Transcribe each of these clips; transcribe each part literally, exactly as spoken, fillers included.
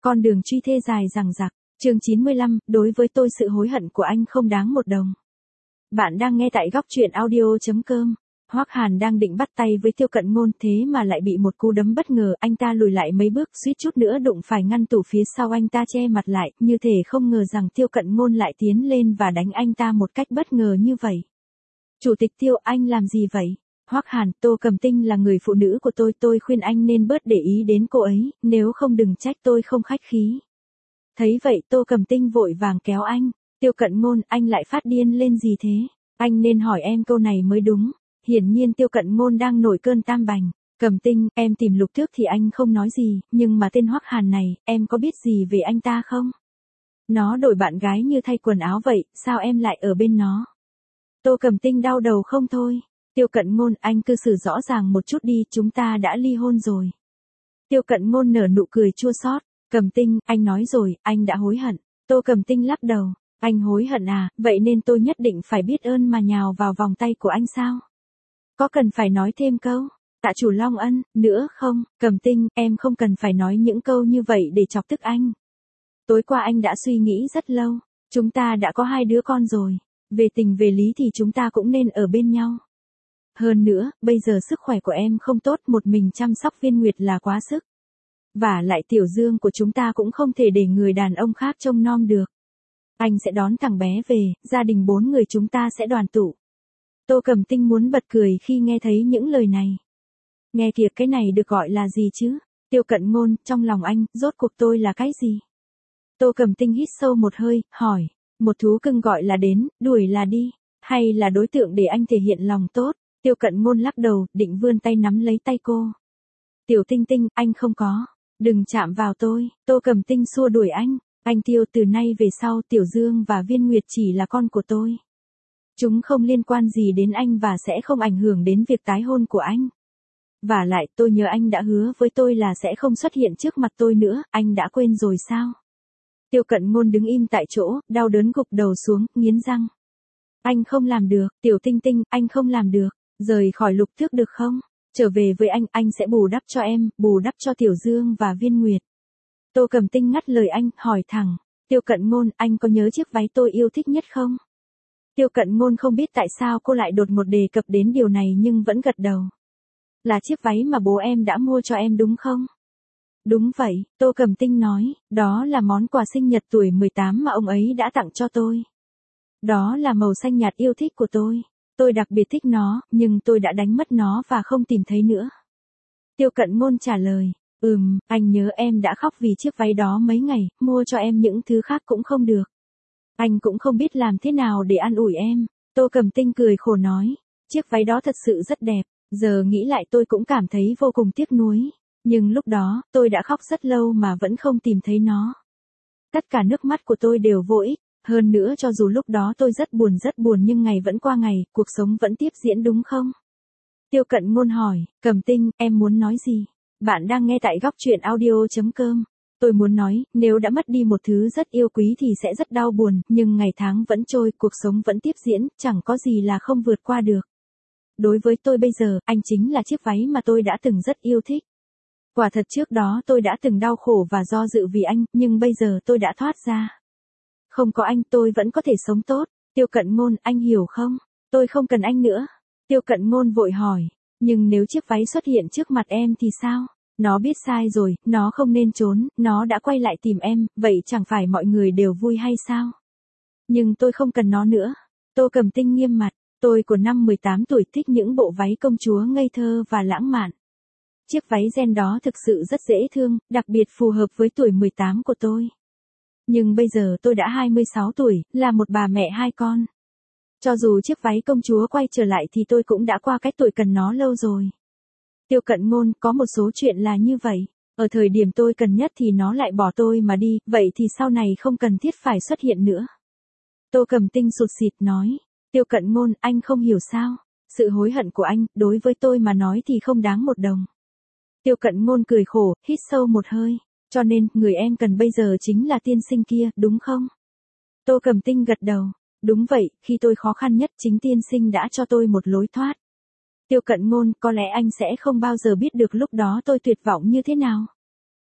Con đường truy thê dài dằng dặc. Chương chín mươi lăm, đối với tôi sự hối hận của anh không đáng một đồng. Bạn đang nghe tại góc truyện audio chấm com. Hoắc Hàn đang định bắt tay với Tiêu Cận Ngôn, thế mà lại bị một cú đấm bất ngờ, anh ta lùi lại mấy bước, suýt chút nữa đụng phải ngăn tủ phía sau, anh ta che mặt lại, như thể không ngờ rằng Tiêu Cận Ngôn lại tiến lên và đánh anh ta một cách bất ngờ như vậy. Chủ tịch Tiêu, anh làm gì vậy? Hoắc Hàn, Tô Cầm Tinh là người phụ nữ của tôi, tôi khuyên anh nên bớt để ý đến cô ấy, nếu không đừng trách tôi không khách khí. Thấy vậy Tô Cầm Tinh vội vàng kéo anh. Tiêu Cận Ngôn, anh lại phát điên lên gì thế? Anh nên hỏi em câu này mới đúng. Hiển nhiên Tiêu Cận Ngôn đang nổi cơn tam bành. Cầm Tinh, em tìm Lục Tước thì anh không nói gì, nhưng mà tên Hoắc Hàn này, em có biết gì về anh ta không? Nó đổi bạn gái như thay quần áo vậy, sao em lại ở bên nó? Tô Cầm Tinh đau đầu không thôi. Tiêu Cận Ngôn, anh cư xử rõ ràng một chút đi, chúng ta đã ly hôn rồi. Tiêu Cận Ngôn nở nụ cười chua xót. Cầm Tinh, anh nói rồi, anh đã hối hận. Tô Cầm Tinh lắc đầu. Anh hối hận à, vậy nên tôi nhất định phải biết ơn mà nhào vào vòng tay của anh sao? Có cần phải nói thêm câu? Tạ chủ Long Ân, nữa không? Cầm Tinh, em không cần phải nói những câu như vậy để chọc tức anh. Tối qua anh đã suy nghĩ rất lâu. Chúng ta đã có hai đứa con rồi. Về tình về lý thì chúng ta cũng nên ở bên nhau. Hơn nữa, bây giờ sức khỏe của em không tốt, một mình chăm sóc Viên Nguyệt là quá sức. Và lại Tiểu Dương của chúng ta cũng không thể để người đàn ông khác trông nom được. Anh sẽ đón thằng bé về, gia đình bốn người chúng ta sẽ đoàn tụ. Tô Cầm Tinh muốn bật cười khi nghe thấy những lời này. Nghe kìa, cái này được gọi là gì chứ? Tiêu Cận Ngôn, trong lòng anh, rốt cuộc tôi là cái gì? Tô Cầm Tinh hít sâu một hơi, hỏi. Một thú cưng gọi là đến, đuổi là đi. Hay là đối tượng để anh thể hiện lòng tốt? Tiêu Cận Ngôn lắc đầu, định vươn tay nắm lấy tay cô. Tiểu Tinh Tinh, anh không có. Đừng chạm vào tôi. Tô Cầm Tinh xua đuổi anh. Anh Tiêu, từ nay về sau Tiểu Dương và Viên Nguyệt chỉ là con của tôi. Chúng không liên quan gì đến anh và sẽ không ảnh hưởng đến việc tái hôn của anh. Và lại tôi nhớ anh đã hứa với tôi là sẽ không xuất hiện trước mặt tôi nữa, anh đã quên rồi sao? Tiêu Cận Ngôn đứng im tại chỗ, đau đớn gục đầu xuống, nghiến răng. Anh không làm được, Tiểu Tinh Tinh, anh không làm được. Rời khỏi Lục Tước được không? Trở về với anh, anh sẽ bù đắp cho em, bù đắp cho Tiểu Dương và Viên Nguyệt. Tô Cầm Tinh ngắt lời anh, hỏi thẳng. Tiêu Cận Ngôn, anh có nhớ chiếc váy tôi yêu thích nhất không? Tiêu Cận Ngôn không biết tại sao cô lại đột ngột đề cập đến điều này nhưng vẫn gật đầu. Là chiếc váy mà bố em đã mua cho em đúng không? Đúng vậy, Tô Cầm Tinh nói, đó là món quà sinh nhật tuổi mười tám mà ông ấy đã tặng cho tôi. Đó là màu xanh nhạt yêu thích của tôi. Tôi đặc biệt thích nó, nhưng tôi đã đánh mất nó và không tìm thấy nữa. Tiêu Cận Ngôn trả lời, ừm, anh nhớ em đã khóc vì chiếc váy đó mấy ngày, mua cho em những thứ khác cũng không được. Anh cũng không biết làm thế nào để an ủi em. Tô Cầm Tinh cười khổ nói, chiếc váy đó thật sự rất đẹp, giờ nghĩ lại tôi cũng cảm thấy vô cùng tiếc nuối. Nhưng lúc đó, tôi đã khóc rất lâu mà vẫn không tìm thấy nó. Tất cả nước mắt của tôi đều vô ích. Hơn nữa cho dù lúc đó tôi rất buồn rất buồn nhưng ngày vẫn qua ngày, cuộc sống vẫn tiếp diễn đúng không? Tiêu Cận Ngôn hỏi, Cầm Tinh, em muốn nói gì? Bạn đang nghe tại góc truyện audio chấm com. Tôi muốn nói, nếu đã mất đi một thứ rất yêu quý thì sẽ rất đau buồn, nhưng ngày tháng vẫn trôi, cuộc sống vẫn tiếp diễn, chẳng có gì là không vượt qua được. Đối với tôi bây giờ, anh chính là chiếc váy mà tôi đã từng rất yêu thích. Quả thật trước đó tôi đã từng đau khổ và do dự vì anh, nhưng bây giờ tôi đã thoát ra. Không có anh tôi vẫn có thể sống tốt. Tiêu Cận Ngôn, anh hiểu không? Tôi không cần anh nữa. Tiêu Cận Ngôn vội hỏi, nhưng nếu chiếc váy xuất hiện trước mặt em thì sao? Nó biết sai rồi, nó không nên trốn, nó đã quay lại tìm em, vậy chẳng phải mọi người đều vui hay sao? Nhưng tôi không cần nó nữa. Tô Cầm Tinh nghiêm mặt, tôi của năm mười tám tuổi thích những bộ váy công chúa ngây thơ và lãng mạn. Chiếc váy ren đó thực sự rất dễ thương, đặc biệt phù hợp với tuổi mười tám của tôi. Nhưng bây giờ tôi đã hai mươi sáu tuổi, là một bà mẹ hai con. Cho dù chiếc váy công chúa quay trở lại thì tôi cũng đã qua cái tuổi cần nó lâu rồi. Tiêu Cận Ngôn, có một số chuyện là như vậy. Ở thời điểm tôi cần nhất thì nó lại bỏ tôi mà đi, vậy thì sau này không cần thiết phải xuất hiện nữa. Tô Cầm Tinh sụt sịt nói. Tiêu Cận Ngôn, anh không hiểu sao? Sự hối hận của anh, đối với tôi mà nói thì không đáng một đồng. Tiêu Cận Ngôn cười khổ, hít sâu một hơi. Cho nên, người em cần bây giờ chính là tiên sinh kia, đúng không? Tô Cầm Tinh gật đầu. Đúng vậy, khi tôi khó khăn nhất chính tiên sinh đã cho tôi một lối thoát. Tiêu Cận Ngôn, có lẽ anh sẽ không bao giờ biết được lúc đó tôi tuyệt vọng như thế nào.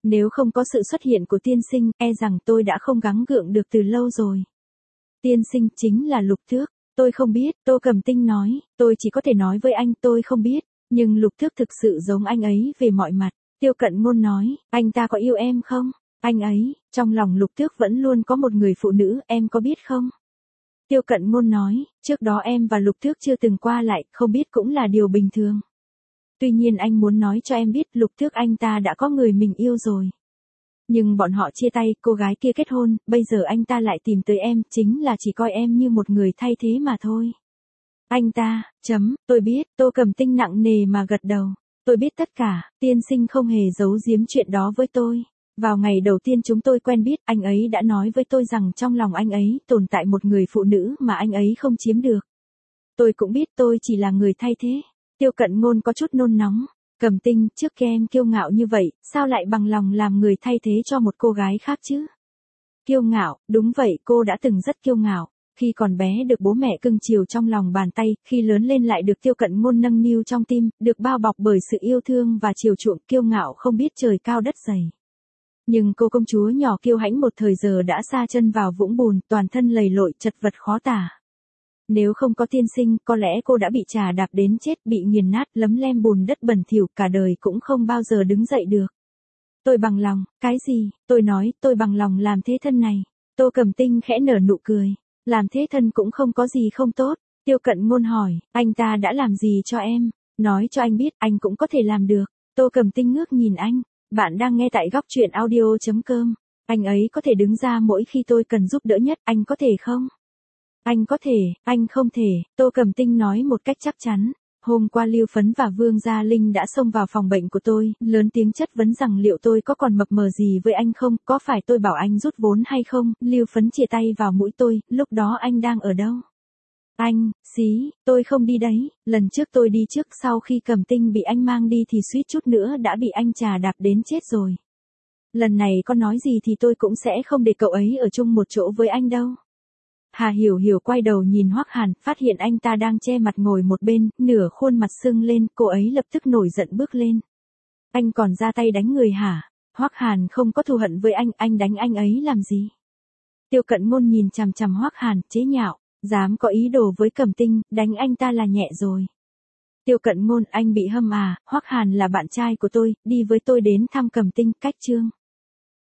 Nếu không có sự xuất hiện của tiên sinh, e rằng tôi đã không gắng gượng được từ lâu rồi. Tiên sinh chính là Lục Thước. Tôi không biết, Tô Cẩm Tinh nói, tôi chỉ có thể nói với anh tôi không biết, nhưng Lục Thước thực sự giống anh ấy về mọi mặt. Tiêu Cận Ngôn nói, anh ta có yêu em không? Anh ấy, trong lòng Lục Thước vẫn luôn có một người phụ nữ, em có biết không? Tiêu Cận Ngôn nói, trước đó em và Lục Thước chưa từng qua lại, không biết cũng là điều bình thường. Tuy nhiên anh muốn nói cho em biết Lục Thước anh ta đã có người mình yêu rồi. Nhưng bọn họ chia tay, cô gái kia kết hôn, bây giờ anh ta lại tìm tới em, chính là chỉ coi em như một người thay thế mà thôi. Anh ta, chấm, tôi biết, Tô Cẩm Tinh nặng nề mà gật đầu. Tôi biết tất cả, tiên sinh không hề giấu giếm chuyện đó với tôi. Vào ngày đầu tiên chúng tôi quen biết, anh ấy đã nói với tôi rằng trong lòng anh ấy tồn tại một người phụ nữ mà anh ấy không chiếm được. Tôi cũng biết tôi chỉ là người thay thế. Tiêu Cận Ngôn có chút nôn nóng. Cẩm Tinh, trước kia em kiêu ngạo như vậy, sao lại bằng lòng làm người thay thế cho một cô gái khác chứ? Kiêu ngạo, đúng vậy, cô đã từng rất kiêu ngạo. Khi còn bé được bố mẹ cưng chiều trong lòng bàn tay, khi lớn lên lại được Tiêu Cận Ngôn nâng niu trong tim, được bao bọc bởi sự yêu thương và chiều chuộng, kiêu ngạo không biết trời cao đất dày. Nhưng cô công chúa nhỏ kiêu hãnh một thời giờ đã sa chân vào vũng bùn, toàn thân lầy lội, chật vật khó tả. Nếu không có tiên sinh, có lẽ cô đã bị trà đạp đến chết, bị nghiền nát, lấm lem bùn đất bẩn thỉu, cả đời cũng không bao giờ đứng dậy được. Tôi bằng lòng, cái gì? Tôi nói, tôi bằng lòng làm thế thân này. Tô Cẩm Tinh khẽ nở nụ cười. Làm thế thân cũng không có gì không tốt. Tiêu Cận Ngôn hỏi, anh ta đã làm gì cho em? Nói cho anh biết, anh cũng có thể làm được. Tô Cẩm Tinh ngước nhìn anh. Bạn đang nghe tại góc truyện audio chấm com. Anh ấy có thể đứng ra mỗi khi tôi cần giúp đỡ nhất, anh có thể không? Anh có thể, anh không thể, Tô Cẩm Tinh nói một cách chắc chắn. Hôm qua Lưu Phấn và Vương Gia Linh đã xông vào phòng bệnh của tôi, lớn tiếng chất vấn rằng liệu tôi có còn mập mờ gì với anh không, có phải tôi bảo anh rút vốn hay không, Lưu Phấn chìa tay vào mũi tôi, lúc đó anh đang ở đâu? Anh, xí, tôi không đi đấy, lần trước tôi đi trước sau khi Cẩm Tinh bị anh mang đi thì suýt chút nữa đã bị anh trà đạp đến chết rồi. Lần này có nói gì thì tôi cũng sẽ không để cậu ấy ở chung một chỗ với anh đâu. Hà Hiểu Hiểu quay đầu nhìn Hoắc Hàn, phát hiện anh ta đang che mặt ngồi một bên, nửa khuôn mặt sưng lên, cô ấy lập tức nổi giận bước lên. Anh còn ra tay đánh người hả? Hoắc Hàn không có thù hận với anh, anh đánh anh ấy làm gì? Tiêu Cận Ngôn nhìn chằm chằm Hoắc Hàn, chế nhạo, dám có ý đồ với Cẩm Tinh, đánh anh ta là nhẹ rồi. Tiêu Cận Ngôn, anh bị hâm à? Hoắc Hàn là bạn trai của tôi, đi với tôi đến thăm Cẩm Tinh, cách chương.